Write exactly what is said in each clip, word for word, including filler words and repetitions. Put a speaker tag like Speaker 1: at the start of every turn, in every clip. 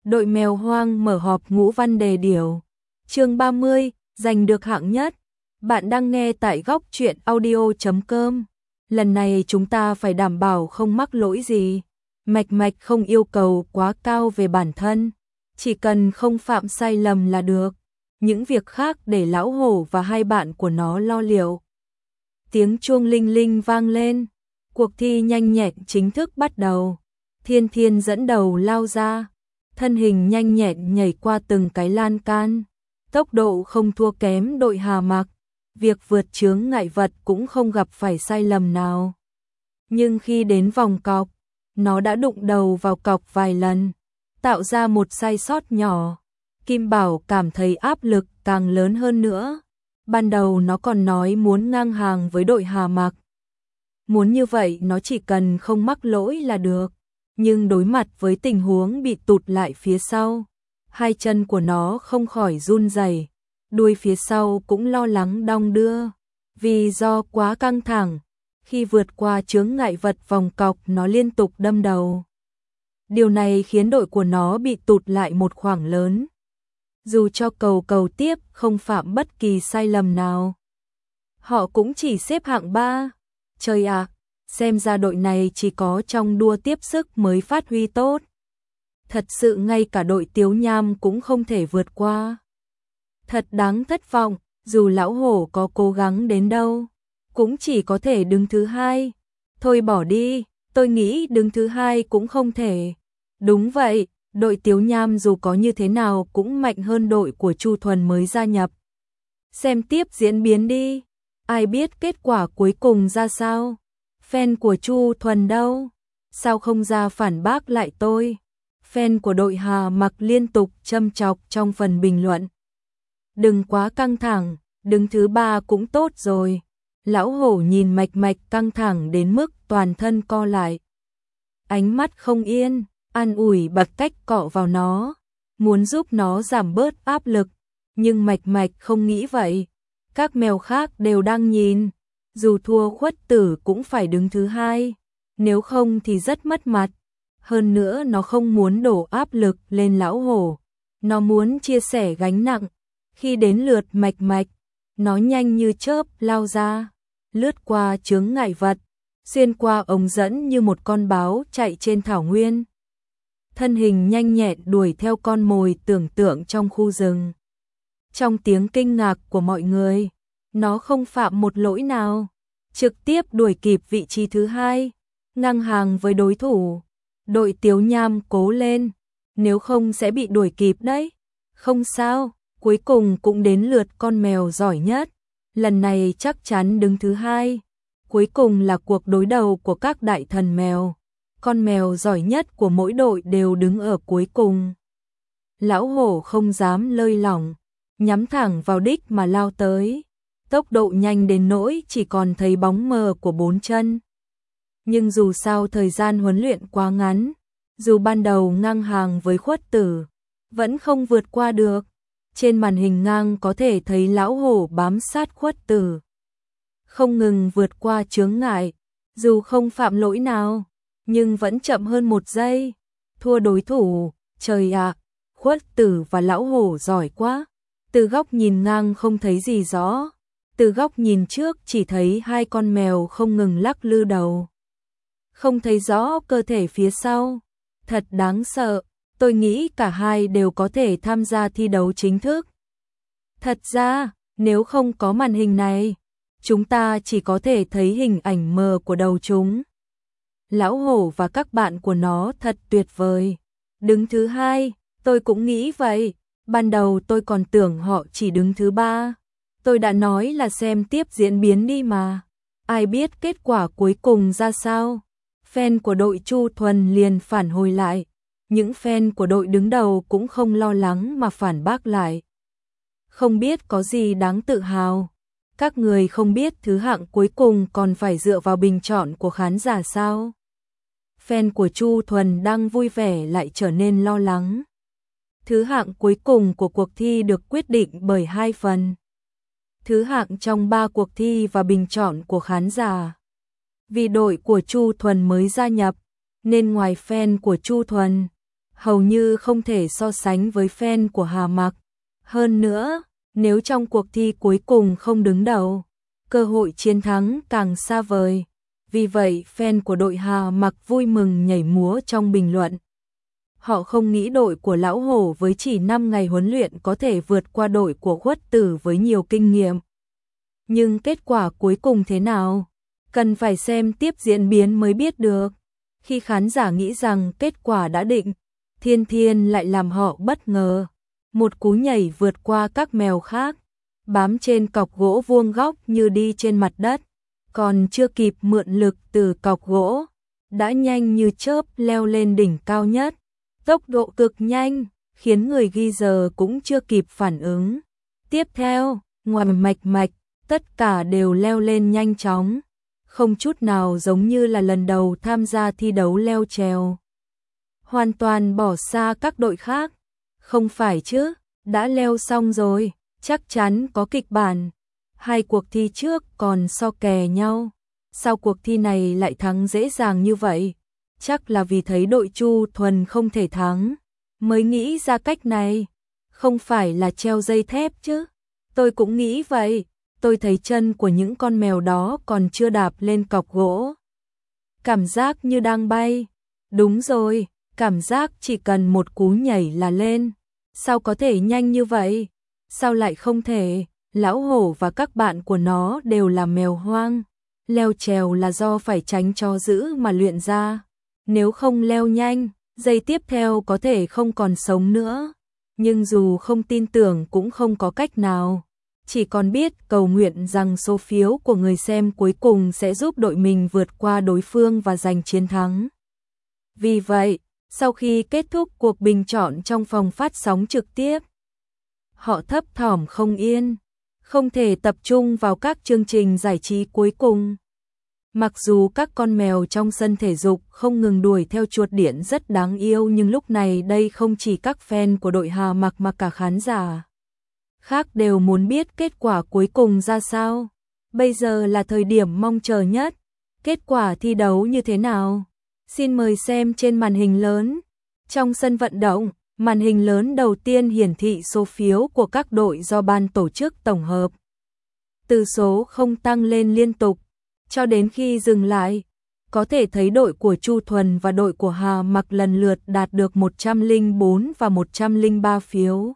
Speaker 1: Đội mèo hoang mở họp ngũ văn đề điều. Chương ba mươi, giành được hạng nhất. Bạn đang nghe tại góc truyện audio chấm com. Lần này chúng ta phải đảm bảo không mắc lỗi gì. Mạch Mạch không yêu cầu quá cao về bản thân, chỉ cần không phạm sai lầm là được. Những việc khác để lão hổ và hai bạn của nó lo liệu. Tiếng chuông linh linh vang lên. Cuộc thi nhanh nhẹn chính thức bắt đầu. Thiên Thiên dẫn đầu lao ra, thân hình nhanh nhẹn nhảy qua từng cái lan can, tốc độ không thua kém đội Hà Mặc, việc vượt chướng ngại vật cũng không gặp phải sai lầm nào. Nhưng khi đến vòng cọc, nó đã đụng đầu vào cọc vài lần, tạo ra một sai sót nhỏ. Kim Bảo cảm thấy áp lực càng lớn hơn nữa. Ban đầu nó còn nói muốn ngang hàng với đội Hà Mặc. Muốn như vậy nó chỉ cần không mắc lỗi là được. Nhưng đối mặt với tình huống bị tụt lại phía sau, hai chân của nó không khỏi run rẩy, đuôi phía sau cũng lo lắng đong đưa. Vì do quá căng thẳng, khi vượt qua chướng ngại vật vòng cọc nó liên tục đâm đầu. Điều này khiến đội của nó bị tụt lại một khoảng lớn. Dù cho cầu cầu tiếp không phạm bất kỳ sai lầm nào, họ cũng chỉ xếp hạng ba. Trời ạ! Xem ra đội này chỉ có trong đua tiếp sức mới phát huy tốt. Thật sự ngay cả đội Tiếu Nham cũng không thể vượt qua. Thật đáng thất vọng, dù lão hổ có cố gắng đến đâu, cũng chỉ có thể đứng thứ hai. Thôi bỏ đi, tôi nghĩ đứng thứ hai cũng không thể. Đúng vậy, đội Tiếu Nham dù có như thế nào cũng mạnh hơn đội của Chu Thuần mới gia nhập. Xem tiếp diễn biến đi, ai biết kết quả cuối cùng ra sao. Fan của Chu Thuần đâu? Sao không ra phản bác lại tôi? Fan của đội Hà Mặc liên tục châm chọc trong phần bình luận. Đừng quá căng thẳng, đứng thứ ba cũng tốt rồi. Lão hổ nhìn Mạch Mạch căng thẳng đến mức toàn thân co lại. Ánh mắt không yên, an ủi bằng cách cọ vào nó, muốn giúp nó giảm bớt áp lực. Nhưng Mạch Mạch không nghĩ vậy. Các mèo khác đều đang nhìn. Dù thua Khuất Tử cũng phải đứng thứ hai, nếu không thì rất mất mặt. Hơn nữa nó không muốn đổ áp lực lên lão hổ, nó muốn chia sẻ gánh nặng. Khi đến lượt Mạch Mạch, nó nhanh như chớp lao ra, lướt qua chướng ngại vật, xuyên qua ống dẫn như một con báo chạy trên thảo nguyên. Thân hình nhanh nhẹn đuổi theo con mồi tưởng tượng trong khu rừng. Trong tiếng kinh ngạc của mọi người, nó không phạm một lỗi nào, trực tiếp đuổi kịp vị trí thứ hai, ngang hàng với đối thủ. Đội Tiếu Nham cố lên, nếu không sẽ bị đuổi kịp đấy. Không sao, cuối cùng cũng đến lượt con mèo giỏi nhất, lần này chắc chắn đứng thứ hai. Cuối cùng là cuộc đối đầu của các đại thần mèo, con mèo giỏi nhất của mỗi đội đều đứng ở cuối cùng. Lão hổ không dám lơi lỏng, nhắm thẳng vào đích mà lao tới. Tốc độ nhanh đến nỗi chỉ còn thấy bóng mờ của bốn chân. Nhưng dù sao thời gian huấn luyện quá ngắn, dù ban đầu ngang hàng với Khuất Tử, vẫn không vượt qua được. Trên màn hình ngang có thể thấy lão hổ bám sát Khuất Tử, không ngừng vượt qua chướng ngại, dù không phạm lỗi nào, nhưng vẫn chậm hơn một giây. Thua đối thủ, trời ạ, Khuất Tử và lão hổ giỏi quá. Từ góc nhìn ngang không thấy gì rõ. Từ góc nhìn trước chỉ thấy hai con mèo không ngừng lắc lư đầu. Không thấy rõ cơ thể phía sau. Thật đáng sợ, tôi nghĩ cả hai đều có thể tham gia thi đấu chính thức. Thật ra, nếu không có màn hình này, chúng ta chỉ có thể thấy hình ảnh mờ của đầu chúng. Lão hổ và các bạn của nó thật tuyệt vời. Đứng thứ hai, tôi cũng nghĩ vậy. Ban đầu tôi còn tưởng họ chỉ đứng thứ ba. Tôi đã nói là xem tiếp diễn biến đi mà. Ai biết kết quả cuối cùng ra sao? Fan của đội Chu Thuần liền phản hồi lại. Những fan của đội đứng đầu cũng không lo lắng mà phản bác lại. Không biết có gì đáng tự hào. Các người không biết thứ hạng cuối cùng còn phải dựa vào bình chọn của khán giả sao? Fan của Chu Thuần đang vui vẻ lại trở nên lo lắng. Thứ hạng cuối cùng của cuộc thi được quyết định bởi hai phần. Thứ hạng trong ba cuộc thi và bình chọn của khán giả. Vì đội của Chu Thuần mới gia nhập, nên ngoài fan của Chu Thuần, hầu như không thể so sánh với fan của Hà Mặc. Hơn nữa, nếu trong cuộc thi cuối cùng không đứng đầu, cơ hội chiến thắng càng xa vời. Vì vậy, fan của đội Hà Mặc vui mừng nhảy múa trong bình luận. Họ không nghĩ đội của Lão Hổ với chỉ năm ngày huấn luyện có thể vượt qua đội của Quất Tử với nhiều kinh nghiệm. Nhưng kết quả cuối cùng thế nào? Cần phải xem tiếp diễn biến mới biết được. Khi khán giả nghĩ rằng kết quả đã định, Thiên Thiên lại làm họ bất ngờ. Một cú nhảy vượt qua các mèo khác, bám trên cọc gỗ vuông góc như đi trên mặt đất. Còn chưa kịp mượn lực từ cọc gỗ, đã nhanh như chớp leo lên đỉnh cao nhất. Tốc độ cực nhanh, khiến người ghi giờ cũng chưa kịp phản ứng. Tiếp theo, ngoài mạch mạch, tất cả đều leo lên nhanh chóng. Không chút nào giống như là lần đầu tham gia thi đấu leo trèo. Hoàn toàn bỏ xa các đội khác. Không phải chứ, đã leo xong rồi, chắc chắn có kịch bản. Hai cuộc thi trước còn so kè nhau. Sau cuộc thi này lại thắng dễ dàng như vậy? Chắc là vì thấy đội Chu Thuần không thể thắng, mới nghĩ ra cách này. Không phải là treo dây thép chứ? Tôi cũng nghĩ vậy. Tôi thấy chân của những con mèo đó còn chưa đạp lên cọc gỗ. Cảm giác như đang bay. Đúng rồi, cảm giác chỉ cần một cú nhảy là lên. Sao có thể nhanh như vậy? Sao lại không thể? Lão Hổ và các bạn của nó đều là mèo hoang. Leo trèo là do phải tránh cho dữ mà luyện ra. Nếu không leo nhanh, giây tiếp theo có thể không còn sống nữa. Nhưng dù không tin tưởng cũng không có cách nào. Chỉ còn biết cầu nguyện rằng số phiếu của người xem cuối cùng sẽ giúp đội mình vượt qua đối phương và giành chiến thắng. Vì vậy, sau khi kết thúc cuộc bình chọn trong phòng phát sóng trực tiếp, họ thấp thỏm không yên, không thể tập trung vào các chương trình giải trí cuối cùng. Mặc dù các con mèo trong sân thể dục không ngừng đuổi theo chuột điện rất đáng yêu, nhưng lúc này đây không chỉ các fan của đội Hà Mặc mà cả khán giả khác đều muốn biết kết quả cuối cùng ra sao. Bây giờ là thời điểm mong chờ nhất. Kết quả thi đấu như thế nào? Xin mời xem trên màn hình lớn. Trong sân vận động, màn hình lớn đầu tiên hiển thị số phiếu của các đội do ban tổ chức tổng hợp. Từ số không tăng lên liên tục, cho đến khi dừng lại. Có thể thấy đội của Chu Thuần và đội của Hà Mặc lần lượt đạt được một trăm lẻ bốn và một trăm lẻ ba phiếu.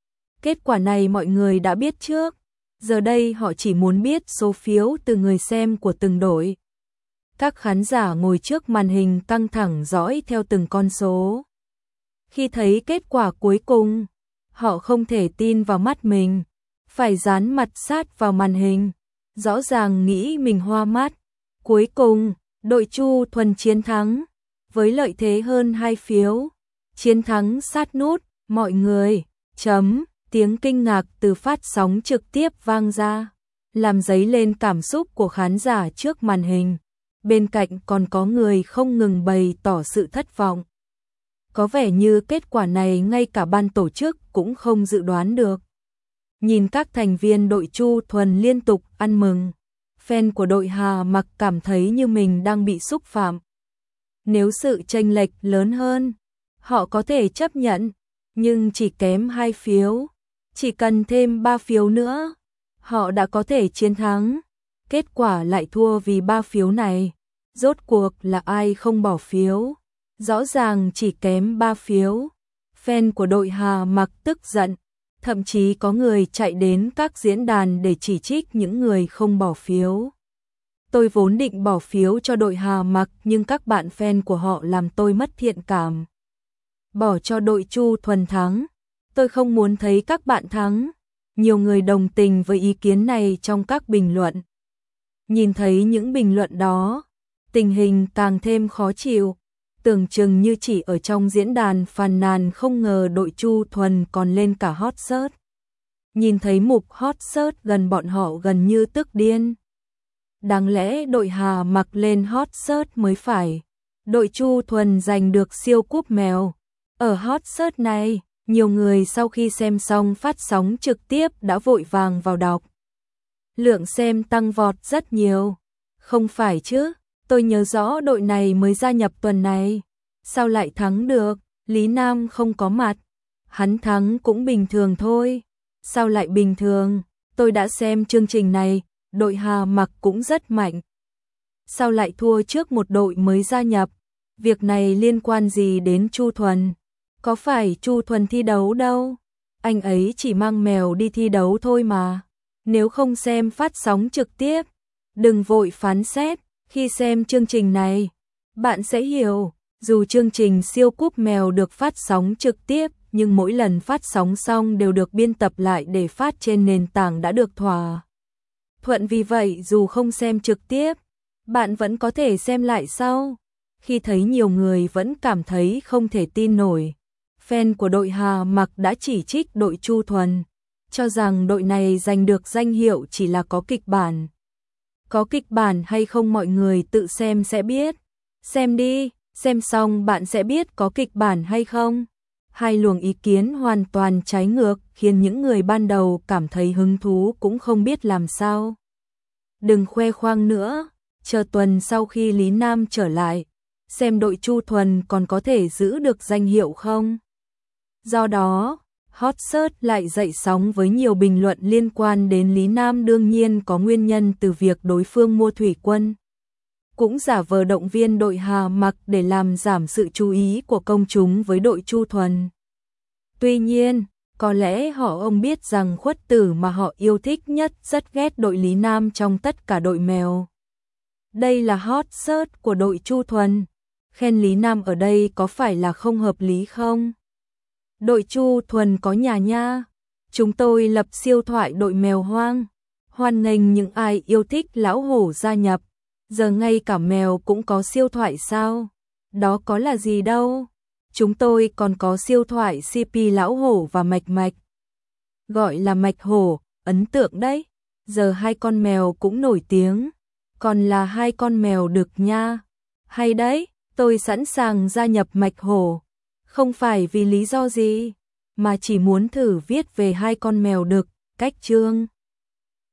Speaker 1: Kết quả này mọi người đã biết trước. Giờ đây họ chỉ muốn biết số phiếu từ người xem của từng đội. Các khán giả ngồi trước màn hình căng thẳng dõi theo từng con số. Khi thấy kết quả cuối cùng, họ không thể tin vào mắt mình. Phải dán mặt sát vào màn hình. Rõ ràng nghĩ mình hoa mắt. Cuối cùng, đội Chu Thuần chiến thắng. Với lợi thế hơn hai phiếu. Chiến thắng sát nút, mọi người. Chấm. Tiếng kinh ngạc từ phát sóng trực tiếp vang ra, làm dấy lên cảm xúc của khán giả trước màn hình. Bên cạnh còn có người không ngừng bày tỏ sự thất vọng. Có vẻ như kết quả này ngay cả ban tổ chức cũng không dự đoán được. Nhìn các thành viên đội Chu Thuần liên tục ăn mừng, fan của đội Hà Mặc cảm thấy như mình đang bị xúc phạm. Nếu sự chênh lệch lớn hơn, họ có thể chấp nhận, nhưng chỉ kém hai phiếu. Chỉ cần thêm ba phiếu nữa, họ đã có thể chiến thắng. Kết quả lại thua vì ba phiếu này. Rốt cuộc là ai không bỏ phiếu? Rõ ràng chỉ kém ba phiếu. Fan của đội Hà Mặc tức giận. Thậm chí có người chạy đến các diễn đàn để chỉ trích những người không bỏ phiếu. Tôi vốn định bỏ phiếu cho đội Hà Mặc, nhưng các bạn fan của họ làm tôi mất thiện cảm. Bỏ cho đội Chu Thuần thắng. Tôi không muốn thấy các bạn thắng. Nhiều người đồng tình với ý kiến này trong các bình luận. Nhìn thấy những bình luận đó, tình hình càng thêm khó chịu. Tưởng chừng như chỉ ở trong diễn đàn phàn nàn, không ngờ đội Chu Thuần còn lên cả hot search. Nhìn thấy mục hot search gần bọn họ gần như tức điên. Đáng lẽ đội Hà Mặc lên hot search mới phải. Đội Chu Thuần giành được siêu cúp mèo. Ở hot search này, nhiều người sau khi xem xong phát sóng trực tiếp đã vội vàng vào đọc. Lượng xem tăng vọt rất nhiều. Không phải chứ, tôi nhớ rõ đội này mới gia nhập tuần này. Sao lại thắng được? Lý Nam không có mặt. Hắn thắng cũng bình thường thôi. Sao lại bình thường? Tôi đã xem chương trình này, đội Hà Mặc cũng rất mạnh. Sao lại thua trước một đội mới gia nhập? Việc này liên quan gì đến Chu Thuần? Có phải Chu Thuần thi đấu đâu? Anh ấy chỉ mang mèo đi thi đấu thôi mà. Nếu không xem phát sóng trực tiếp, đừng vội phán xét. Khi xem chương trình này, bạn sẽ hiểu, dù chương trình siêu cúp mèo được phát sóng trực tiếp, nhưng mỗi lần phát sóng xong đều được biên tập lại để phát trên nền tảng đã được thỏa thuận. Vì vậy dù không xem trực tiếp, bạn vẫn có thể xem lại sau. Khi thấy nhiều người vẫn cảm thấy không thể tin nổi, fan của đội Hà Mặc đã chỉ trích đội Chu Thuần, cho rằng đội này giành được danh hiệu chỉ là có kịch bản. Có kịch bản hay không mọi người tự xem sẽ biết. Xem đi, xem xong bạn sẽ biết có kịch bản hay không. Hai luồng ý kiến hoàn toàn trái ngược khiến những người ban đầu cảm thấy hứng thú cũng không biết làm sao. Đừng khoe khoang nữa, chờ tuần sau khi Lý Nam trở lại, xem đội Chu Thuần còn có thể giữ được danh hiệu không. Do đó, Hot Search lại dậy sóng với nhiều bình luận liên quan đến Lý Nam, đương nhiên có nguyên nhân từ việc đối phương mua thủy quân. Cũng giả vờ động viên đội Hà Mặc để làm giảm sự chú ý của công chúng với đội Chu Thuần. Tuy nhiên, có lẽ họ ông biết rằng Khuất Tử mà họ yêu thích nhất rất ghét đội Lý Nam trong tất cả đội mèo. Đây là Hot Search của đội Chu Thuần. Khen Lý Nam ở đây có phải là không hợp lý không? Đội Chu Thuần có nhà nha. Chúng tôi lập siêu thoại đội mèo hoang. Hoan nghênh những ai yêu thích lão hổ gia nhập. Giờ ngay cả mèo cũng có siêu thoại sao? Đó có là gì đâu. Chúng tôi còn có siêu thoại xê pê lão hổ và mạch mạch. Gọi là mạch hổ, ấn tượng đấy. Giờ hai con mèo cũng nổi tiếng. Còn là hai con mèo đực nha. Hay đấy, tôi sẵn sàng gia nhập mạch hổ. Không phải vì lý do gì, mà chỉ muốn thử viết về hai con mèo đực, cách chương.